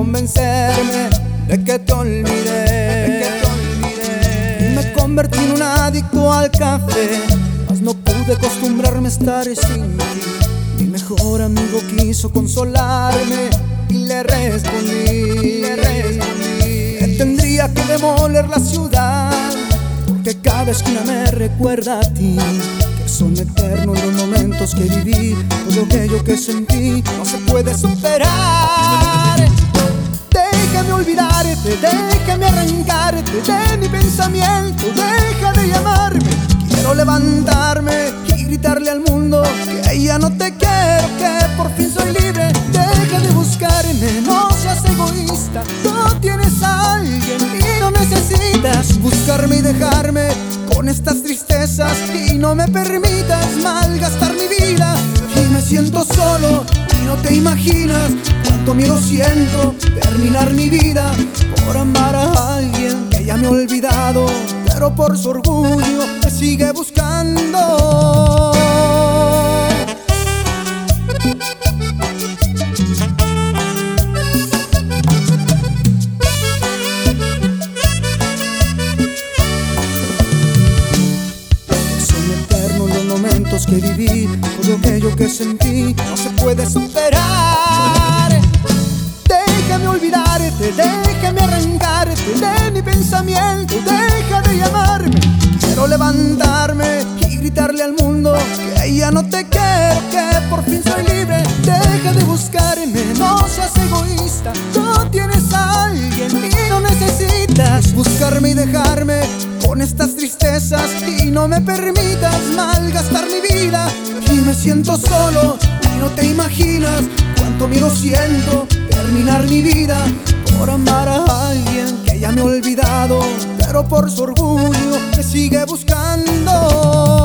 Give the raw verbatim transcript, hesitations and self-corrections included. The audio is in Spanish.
convencerme de que te olvidé, de que te olvidé. Me convertí en un adicto al café, mas no pude acostumbrarme a estar sin ti. Mi mejor amigo quiso consolarme y le respondí, le respondí que tendría que demoler la ciudad, porque cada esquina me recuerda a ti, que son eternos los momentos que viví. Todo aquello que sentí no se puede superar. Déjame olvidarte, déjame arrancarte de mi pensamiento, deja de llamarme. Quiero levantarme y gritarle al mundo que ya no te quiero, que por fin soy libre. Deja de buscarme, no seas egoísta, tú tienes a alguien y no necesitas buscarme y dejarme con estas tristezas, y no me permitas malgastar mi vida. Y me siento solo y no te imaginas cuánto miedo siento terminar mi vida por amar a alguien que ya me ha olvidado, pero por su orgullo me sigue buscando. Que viví, todo aquello que sentí no se puede superar. Déjame olvidarte, déjame arrancarte de mi pensamiento, deja de llamarme. Quiero levantarme y gritarle al mundo que ya no te quiero, que por fin soy libre. Deja de buscarme, no seas egoísta, tú tienes a alguien y no necesitas buscarme y dejarme con estas tristezas, y no me permitas malgastar mi vida. Y me siento solo y no te imaginas cuánto miedo siento terminar mi vida por amar a alguien que ya me ha olvidado, pero por su orgullo me sigue buscando.